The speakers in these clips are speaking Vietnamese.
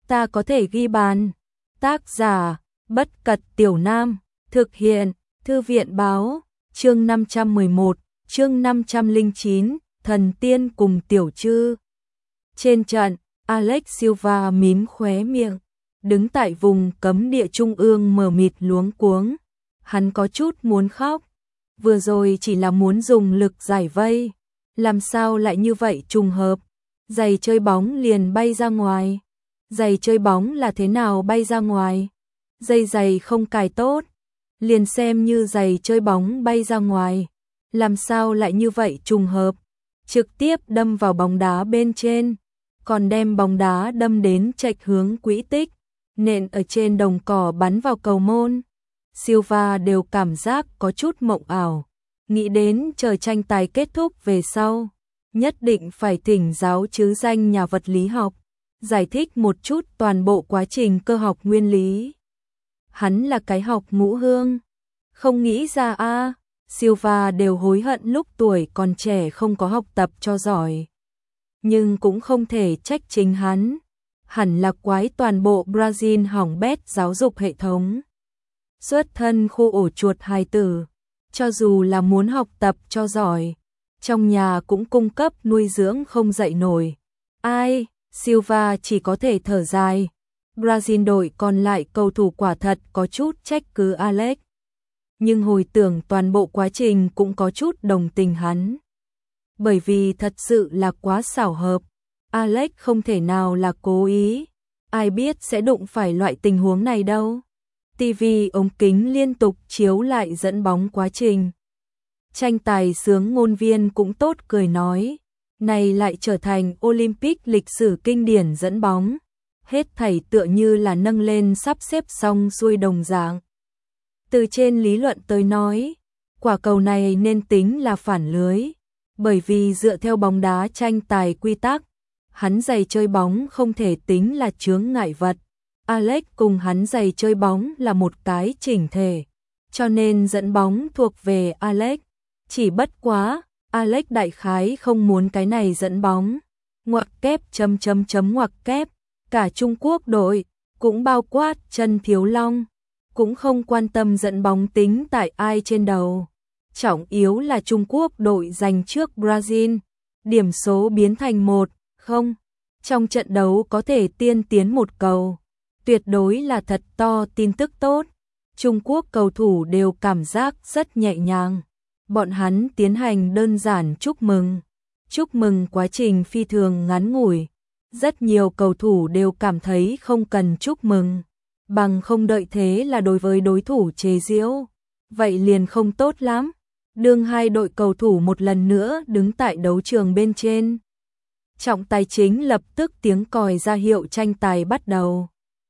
ta có thể ghi bàn. Tác giả, Bất Cật Tiểu Nam, thực hiện, Thư viện báo, chương 511, chương 509, thần tiên cùng tiểu trư. Trên trận, Alex Silva mím khóe miệng, đứng tại vùng cấm địa trung ương mờ mịt luống cuống. Hắn có chút muốn khóc, vừa rồi chỉ là muốn dùng lực giải vây, làm sao lại như vậy trùng hợp, giày chơi bóng liền bay ra ngoài. Giày chơi bóng là thế nào bay ra ngoài? Giày không cài tốt, liền xem như giày chơi bóng bay ra ngoài, làm sao lại như vậy trùng hợp, trực tiếp đâm vào bóng đá bên trên, còn đem bóng đá đâm đến chệch hướng quỹ tích, nện ở trên đồng cỏ bắn vào cầu môn. Silva đều cảm giác có chút mộng ảo, nghĩ đến chờ tranh tài kết thúc về sau, nhất định phải thỉnh giáo chứ danh nhà vật lý học, giải thích một chút toàn bộ quá trình cơ học nguyên lý. Hắn là cái học ngũ hương, không nghĩ ra a. Silva đều hối hận lúc tuổi còn trẻ không có học tập cho giỏi. Nhưng cũng không thể trách chính hắn, hẳn là quái toàn bộ Brazil hỏng bét giáo dục hệ thống. Xuất thân khu ổ chuột hài tử, cho dù là muốn học tập cho giỏi, trong nhà cũng cung cấp nuôi dưỡng không dậy nổi. Ai, Silva chỉ có thể thở dài. Brazil đội còn lại cầu thủ quả thật có chút trách cứ Alex. Nhưng hồi tưởng toàn bộ quá trình cũng có chút đồng tình hắn. Bởi vì thật sự là quá xảo hợp. Alex không thể nào là cố ý. Ai biết sẽ đụng phải loại tình huống này đâu. TV ống kính liên tục chiếu lại dẫn bóng quá trình. Tranh tài sướng ngôn viên cũng tốt cười nói. Này lại trở thành Olympic lịch sử kinh điển dẫn bóng. Hết thảy tựa như là nâng lên sắp xếp xong xuôi đồng dạng. Từ trên lý luận tới nói, quả cầu này nên tính là phản lưới, bởi vì dựa theo bóng đá tranh tài quy tắc, hắn giày chơi bóng không thể tính là chướng ngại vật. Alex cùng hắn giày chơi bóng là một cái chỉnh thể, cho nên dẫn bóng thuộc về Alex. Chỉ bất quá, Alex đại khái không muốn cái này dẫn bóng. Ngoặc kép ngoặc kép, cả Trung Quốc đội, cũng bao quát Trần Thiếu Long, cũng không quan tâm dẫn bóng tính tại ai trên đầu. Trọng yếu là Trung Quốc đội giành trước Brazil, điểm số biến thành 1-0. Trong trận đấu có thể tiên tiến một cầu, tuyệt đối là thật to tin tức tốt. Trung Quốc cầu thủ đều cảm giác rất nhẹ nhàng. Bọn hắn tiến hành đơn giản chúc mừng. Chúc mừng quá trình phi thường ngắn ngủi. Rất nhiều cầu thủ đều cảm thấy không cần chúc mừng. Bằng không đợi thế là đối với đối thủ chế giễu. Vậy liền không tốt lắm. Đương hai đội cầu thủ một lần nữa đứng tại đấu trường bên trên. Trọng tài chính lập tức tiếng còi ra hiệu tranh tài bắt đầu.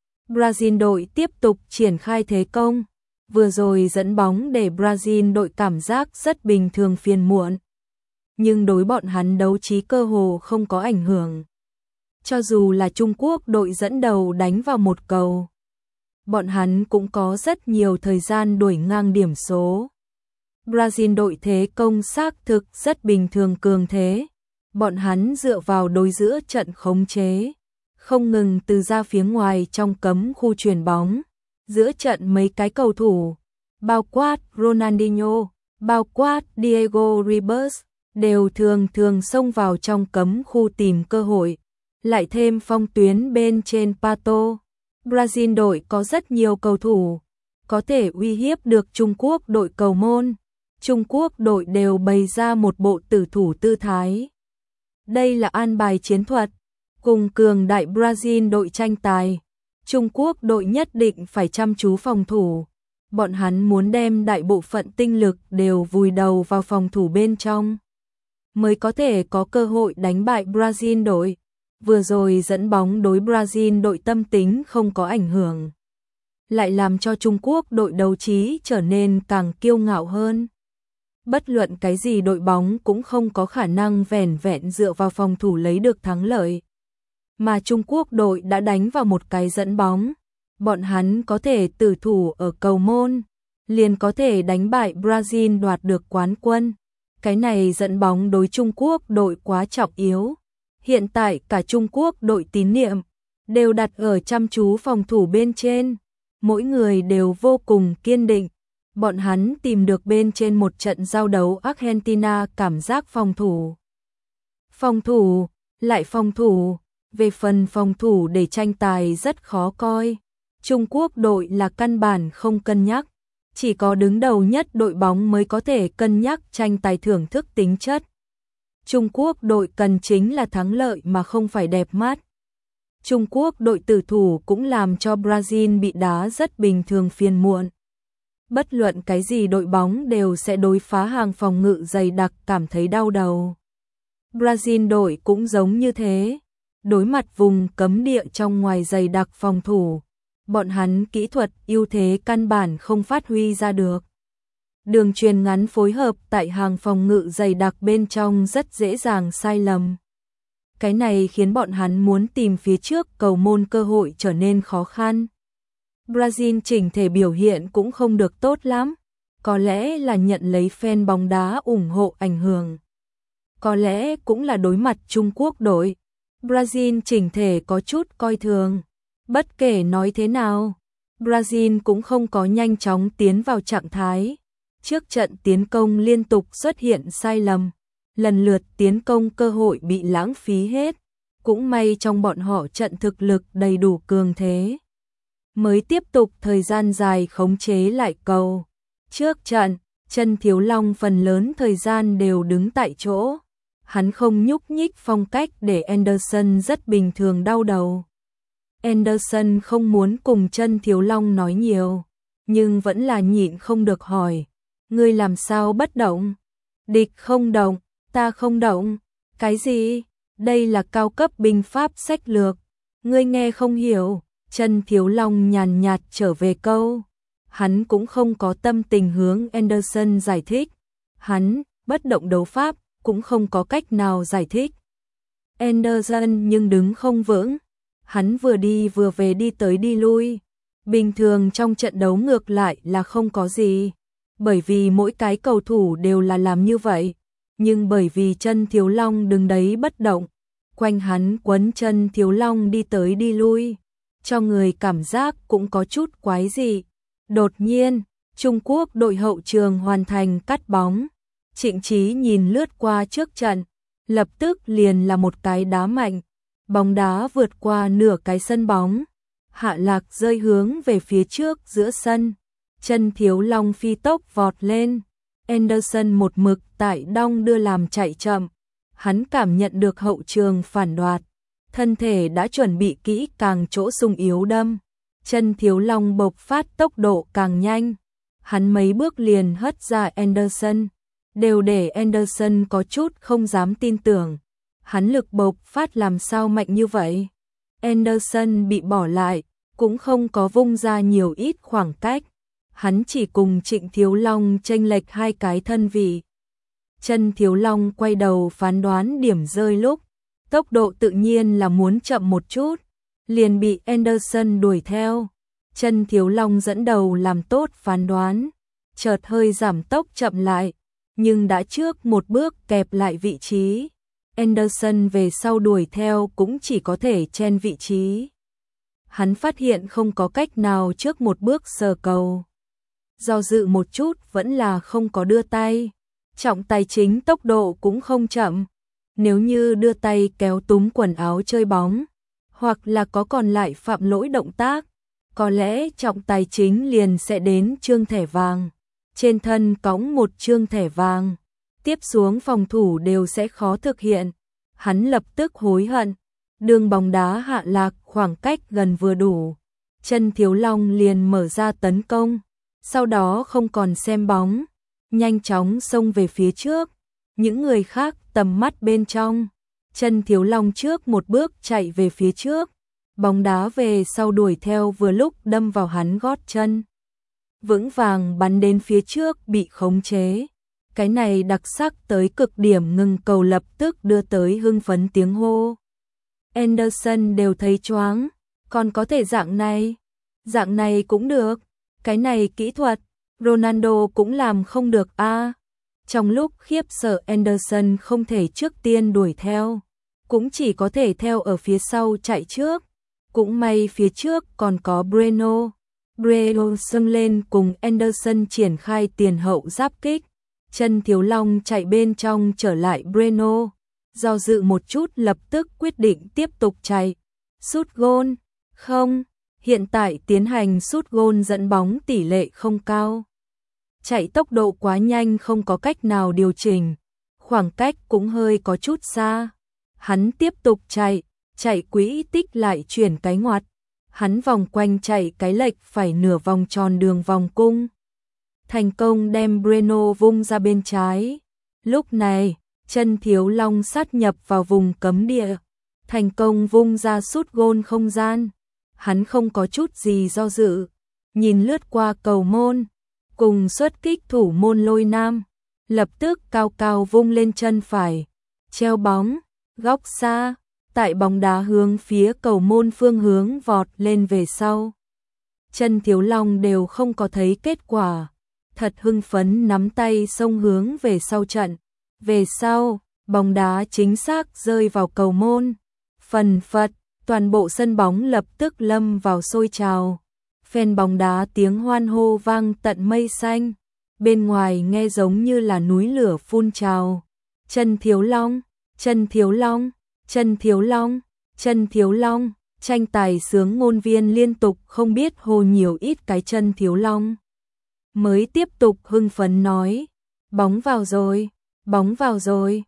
Brazil đội tiếp tục triển khai thế công. Vừa rồi dẫn bóng để Brazil đội cảm giác rất bình thường phiền muộn. Nhưng đối bọn hắn đấu trí cơ hồ không có ảnh hưởng. Cho dù là Trung Quốc đội dẫn đầu đánh vào một cầu, bọn hắn cũng có rất nhiều thời gian đuổi ngang điểm số. Brazil đội thế công xác thực rất bình thường cường thế. Bọn hắn dựa vào đối giữa trận khống chế, không ngừng từ ra phía ngoài trong cấm khu chuyền bóng. Giữa trận mấy cái cầu thủ, bao quát Ronaldinho, bao quát Diego Ribas, đều thường xông vào trong cấm khu tìm cơ hội. Lại thêm phong tuyến bên trên Pato. Brazil đội có rất nhiều cầu thủ, có thể uy hiếp được Trung Quốc đội cầu môn. Trung Quốc đội đều bày ra một bộ tử thủ tư thái. Đây là an bài chiến thuật, cùng cường đại Brazil đội tranh tài. Trung Quốc đội nhất định phải chăm chú phòng thủ. Bọn hắn muốn đem đại bộ phận tinh lực đều vùi đầu vào phòng thủ bên trong, mới có thể có cơ hội đánh bại Brazil đội. Vừa rồi dẫn bóng đối Brazil đội tâm tính không có ảnh hưởng, lại làm cho Trung Quốc đội đấu trí trở nên càng kiêu ngạo hơn. Bất luận cái gì đội bóng cũng không có khả năng vẻn vẹn dựa vào phòng thủ lấy được thắng lợi. Mà Trung Quốc đội đã đánh vào một cái dẫn bóng, bọn hắn có thể tử thủ ở cầu môn, liền có thể đánh bại Brazil đoạt được quán quân. Cái này dẫn bóng đối Trung Quốc đội quá trọng yếu. Hiện tại cả Trung Quốc đội tín nhiệm đều đặt ở chăm chú phòng thủ bên trên. Mỗi người đều vô cùng kiên định. Bọn hắn tìm được bên trên một trận giao đấu Argentina cảm giác phòng thủ. Phòng thủ, lại phòng thủ. Về phần phòng thủ để tranh tài rất khó coi. Trung Quốc đội là căn bản không cân nhắc. Chỉ có đứng đầu nhất đội bóng mới có thể cân nhắc tranh tài thưởng thức tính chất. Trung Quốc đội cần chính là thắng lợi mà không phải đẹp mắt. Trung Quốc đội tử thủ cũng làm cho Brazil bị đá rất bình thường phiền muộn. Bất luận cái gì đội bóng đều sẽ đối phá hàng phòng ngự dày đặc cảm thấy đau đầu. Brazil đội cũng giống như thế. Đối mặt vùng cấm địa trong ngoài dày đặc phòng thủ, bọn hắn kỹ thuật ưu thế căn bản không phát huy ra được. Đường chuyền ngắn phối hợp tại hàng phòng ngự dày đặc bên trong rất dễ dàng sai lầm. Cái này khiến bọn hắn muốn tìm phía trước cầu môn cơ hội trở nên khó khăn. Brazil chỉnh thể biểu hiện cũng không được tốt lắm, có lẽ là nhận lấy fan bóng đá ủng hộ ảnh hưởng. Có lẽ cũng là đối mặt Trung Quốc đội. Brazil chỉnh thể có chút coi thường. Bất kể nói thế nào, Brazil cũng không có nhanh chóng tiến vào trạng thái. Trước trận tiến công liên tục xuất hiện sai lầm, lần lượt tiến công cơ hội bị lãng phí hết. Cũng may trong bọn họ trận thực lực đầy đủ cường thế, mới tiếp tục thời gian dài khống chế lại cầu. Trước trận, Chân Thiếu Long phần lớn thời gian đều đứng tại chỗ. Hắn không nhúc nhích, phong cách để Anderson rất bình thường đau đầu. Anderson không muốn cùng Chân Thiếu Long nói nhiều, nhưng vẫn là nhịn không được hỏi. Ngươi làm sao bất động? Địch không động, ta không động. Cái gì? Đây là cao cấp binh pháp sách lược. Ngươi nghe không hiểu. Chân Thiếu Long nhàn nhạt trở về câu. Hắn cũng không có tâm tình hướng Anderson giải thích. Hắn, bất động đấu pháp, cũng không có cách nào giải thích. Anderson nhưng đứng không vững. Hắn vừa đi vừa về, đi tới đi lui. Bình thường trong trận đấu ngược lại là không có gì, bởi vì mỗi cái cầu thủ đều là làm như vậy. Nhưng bởi vì Chân Thiếu Long đứng đấy bất động, quanh hắn quấn Chân Thiếu Long đi tới đi lui, cho người cảm giác cũng có chút quái dị. Đột nhiên, Trung Quốc đội hậu trường hoàn thành cắt bóng. Trịnh Chí nhìn lướt qua trước trận, lập tức liền là một cái đá mạnh. Bóng đá vượt qua nửa cái sân bóng, hạ lạc rơi hướng về phía trước giữa sân. Chân Thiếu Long phi tốc vọt lên. Anderson một mực tại đong đưa làm chạy chậm. Hắn cảm nhận được hậu trường phản đoạt, thân thể đã chuẩn bị kỹ càng chỗ sung yếu đâm. Chân Thiếu Long bộc phát tốc độ càng nhanh. Hắn mấy bước liền hất ra Anderson, đều để Anderson có chút không dám tin tưởng. Hắn lực bộc phát làm sao mạnh như vậy? Anderson bị bỏ lại, cũng không có vung ra nhiều ít khoảng cách. Hắn chỉ cùng Trịnh Thiếu Long chênh lệch 2 cái thân vị. Chân Thiếu Long quay đầu phán đoán điểm rơi lúc, tốc độ tự nhiên là muốn chậm một chút, liền bị Anderson đuổi theo. Chân Thiếu Long dẫn đầu làm tốt phán đoán, chợt hơi giảm tốc chậm lại, nhưng đã trước một bước kẹp lại vị trí. Anderson về sau đuổi theo cũng chỉ có thể chen vị trí. Hắn phát hiện không có cách nào trước một bước sờ cầu. Do dự một chút vẫn là không có đưa tay. Trọng tài chính tốc độ cũng không chậm. Nếu như đưa tay kéo túm quần áo chơi bóng, hoặc là có còn lại phạm lỗi động tác, có lẽ trọng tài chính liền sẽ đến trương thẻ vàng. Trên thân cõng một trương thẻ vàng, tiếp xuống phòng thủ đều sẽ khó thực hiện. Hắn lập tức hối hận. Đường bóng đá hạ lạc khoảng cách gần vừa đủ. Chân Thiếu Long liền mở ra tấn công, sau đó không còn xem bóng, nhanh chóng xông về phía trước. Những người khác tầm mắt bên trong, Chân Thiếu Long trước một bước chạy về phía trước, bóng đá về sau đuổi theo, vừa lúc đâm vào hắn gót chân. Vững vàng bắn đến phía trước, bị khống chế. Cái này đặc sắc tới cực điểm, ngừng cầu lập tức đưa tới hưng phấn tiếng hô. Anderson đều thấy choáng, còn có thể dạng này cũng được, cái này kỹ thuật, Ronaldo cũng làm không được a. Trong lúc khiếp sợ, Anderson không thể trước tiên đuổi theo, cũng chỉ có thể theo ở phía sau chạy trước. Cũng may phía trước còn có Breno dâng lên cùng Anderson triển khai tiền hậu giáp kích. Chân Thiếu Long chạy bên trong trở lại Breno, do dự một chút lập tức quyết định tiếp tục chạy. Sút gôn, không, hiện tại tiến hành sút gôn dẫn bóng tỷ lệ không cao. Chạy tốc độ quá nhanh không có cách nào điều chỉnh, khoảng cách cũng hơi có chút xa. Hắn tiếp tục chạy quỹ tích lại chuyển cái ngoặt. Hắn vòng quanh chạy cái lệch phải nửa vòng tròn đường vòng cung. Thành công đem Breno vung ra bên trái. Lúc này, Chân Thiếu Long sát nhập vào vùng cấm địa. Thành công vung ra sút gôn không gian. Hắn không có chút gì do dự. Nhìn lướt qua cầu môn. Cùng xuất kích thủ môn Lôi Nam. Lập tức cao cao vung lên chân phải. Treo bóng, góc xa. Tại bóng đá hướng phía cầu môn phương hướng vọt lên về sau. Chân Thiếu Long đều không có thấy kết quả. Thật hưng phấn nắm tay xông hướng về sau trận. Về sau, bóng đá chính xác rơi vào cầu môn. Phần phật, toàn bộ sân bóng lập tức lâm vào sôi trào. Fan bóng đá tiếng hoan hô vang tận mây xanh. Bên ngoài nghe giống như là núi lửa phun trào. Chân Thiếu Long, Chân Thiếu Long, Chân Thiếu Long, Chân Thiếu Long. Tranh tài sướng ngôn viên liên tục không biết hô nhiều ít cái Chân Thiếu Long. Mới tiếp tục hưng phấn nói, bóng vào rồi, bóng vào rồi.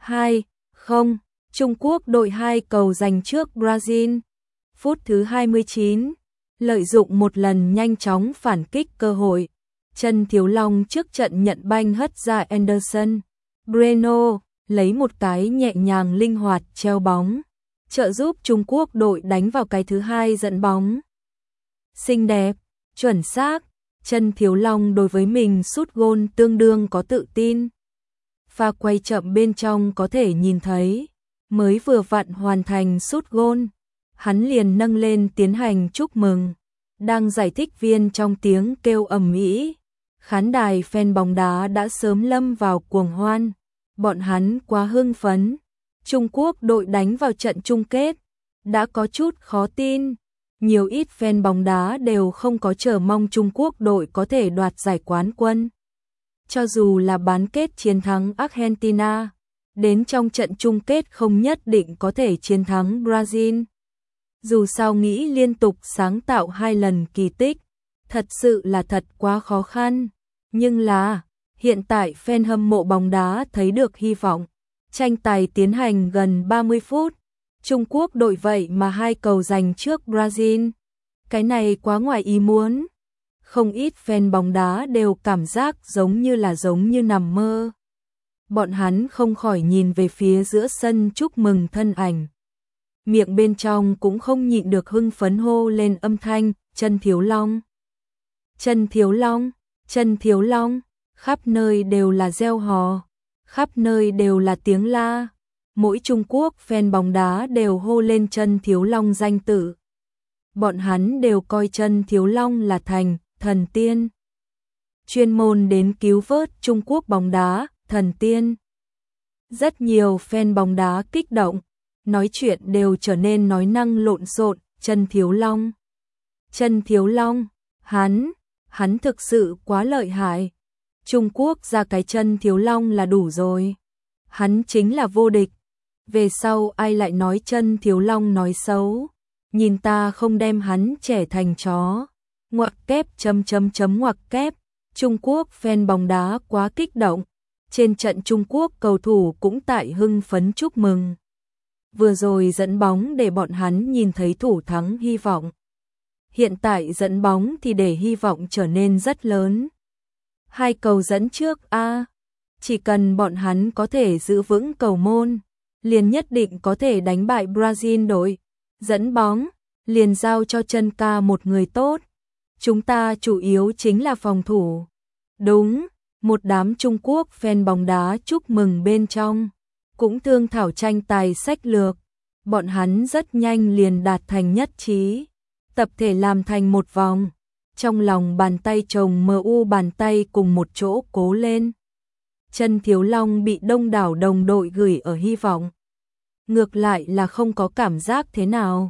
2-0, Trung Quốc đội 2 cầu giành trước Brazil. Phút thứ 29, lợi dụng một lần nhanh chóng phản kích cơ hội. Chân Thiếu Long trước trận nhận banh hất ra Anderson. Breno lấy một cái nhẹ nhàng linh hoạt treo bóng, trợ giúp Trung Quốc đội đánh vào cái thứ hai dẫn bóng. Xinh đẹp, chuẩn xác. Chân Thiếu Long đối với mình sút gôn tương đương có tự tin. Pha quay chậm bên trong có thể nhìn thấy, mới vừa vặn hoàn thành sút gôn, hắn liền nâng lên tiến hành chúc mừng. Đang giải thích viên trong tiếng kêu ầm ĩ, khán đài fan bóng đá đã sớm lâm vào cuồng hoan, bọn hắn quá hưng phấn. Trung Quốc đội đánh vào trận chung kết, đã có chút khó tin. Nhiều ít fan bóng đá đều không có chờ mong Trung Quốc đội có thể đoạt giải quán quân. Cho dù là bán kết chiến thắng Argentina, đến trong trận chung kết không nhất định có thể chiến thắng Brazil. Dù sao nghĩ liên tục sáng tạo 2 lần kỳ tích, thật sự là thật quá khó khăn. Nhưng là, hiện tại fan hâm mộ bóng đá thấy được hy vọng. Tranh tài tiến hành gần 30 phút. Trung Quốc đội vậy mà 2 cầu giành trước Brazil. Cái này quá ngoài ý muốn. Không ít fan bóng đá đều cảm giác giống như nằm mơ. Bọn hắn không khỏi nhìn về phía giữa sân chúc mừng thân ảnh. Miệng bên trong cũng không nhịn được hưng phấn hô lên âm thanh, Chân Thiếu Long. Chân Thiếu Long, Chân Thiếu Long, khắp nơi đều là reo hò, khắp nơi đều là tiếng la. Mỗi Trung Quốc fan bóng đá đều hô lên Chân Thiếu Long danh tự. Bọn hắn đều coi Chân Thiếu Long là thần tiên. Chuyên môn đến cứu vớt Trung Quốc bóng đá, thần tiên. Rất nhiều fan bóng đá kích động, nói chuyện đều trở nên nói năng lộn xộn. Chân Thiếu Long, Chân Thiếu Long, hắn thực sự quá lợi hại. Trung Quốc ra cái Chân Thiếu Long là đủ rồi. Hắn chính là vô địch. Về sau ai lại nói Chân Thiếu Long nói xấu, nhìn ta không đem hắn trẻ thành chó. Ngoặc kép ngoặc kép. Trung Quốc fan bóng đá quá kích động. Trên trận Trung Quốc cầu thủ cũng tại hưng phấn chúc mừng. Vừa rồi dẫn bóng để bọn hắn nhìn thấy thủ thắng hy vọng. Hiện tại dẫn bóng thì để hy vọng trở nên rất lớn. 2 cầu dẫn trước chỉ cần bọn hắn có thể giữ vững cầu môn, liền nhất định có thể đánh bại Brazil đội. Dẫn bóng, liền giao cho Chân ca một người tốt. Chúng ta chủ yếu chính là phòng thủ. Đúng, một đám Trung Quốc fan bóng đá chúc mừng bên trong, cũng thương thảo tranh tài sách lược. Bọn hắn rất nhanh liền đạt thành nhất trí, tập thể làm thành một vòng. Trong lòng bàn tay chồng MU bàn tay cùng một chỗ cố lên. Chân Thiếu Long bị đông đảo đồng đội gửi ở hy vọng. Ngược lại là không có cảm giác thế nào.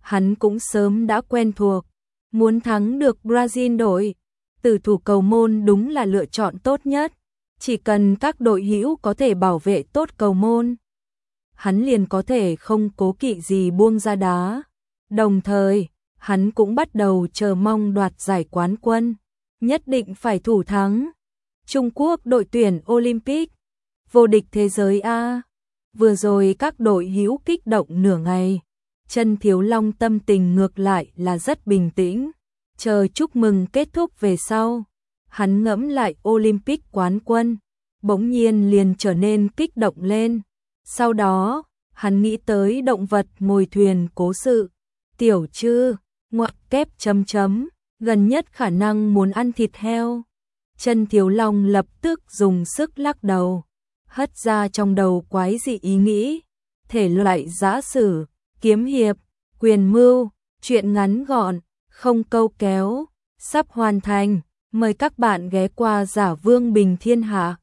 hắn cũng sớm đã quen thuộc. Muốn thắng được Brazil đội, tử thủ cầu môn đúng là lựa chọn tốt nhất. Chỉ cần các đội hữu có thể bảo vệ tốt cầu môn, hắn liền có thể không cố kỵ gì buông ra đá. Đồng thời, hắn cũng bắt đầu chờ mong đoạt giải quán quân, nhất định phải thủ thắng. Trung Quốc đội tuyển Olympic, vô địch thế giới a. Vừa rồi các đội hữu kích động nửa ngày, Trần Thiếu Long tâm tình ngược lại là rất bình tĩnh, chờ chúc mừng kết thúc về sau. Hắn ngẫm lại Olympic quán quân, bỗng nhiên liền trở nên kích động lên. Sau đó, hắn nghĩ tới động vật ngồi thuyền cố sự, tiểu trư, ngoặc kép chấm chấm, gần nhất khả năng muốn ăn thịt heo. Trần Thiếu Long lập tức dùng sức lắc đầu, hất ra trong đầu quái dị ý nghĩ, thể loại giã sử, kiếm hiệp, quyền mưu, truyện ngắn gọn, không câu kéo, sắp hoàn thành. Mời các bạn ghé qua Giả Vương Bình Thiên Hạ.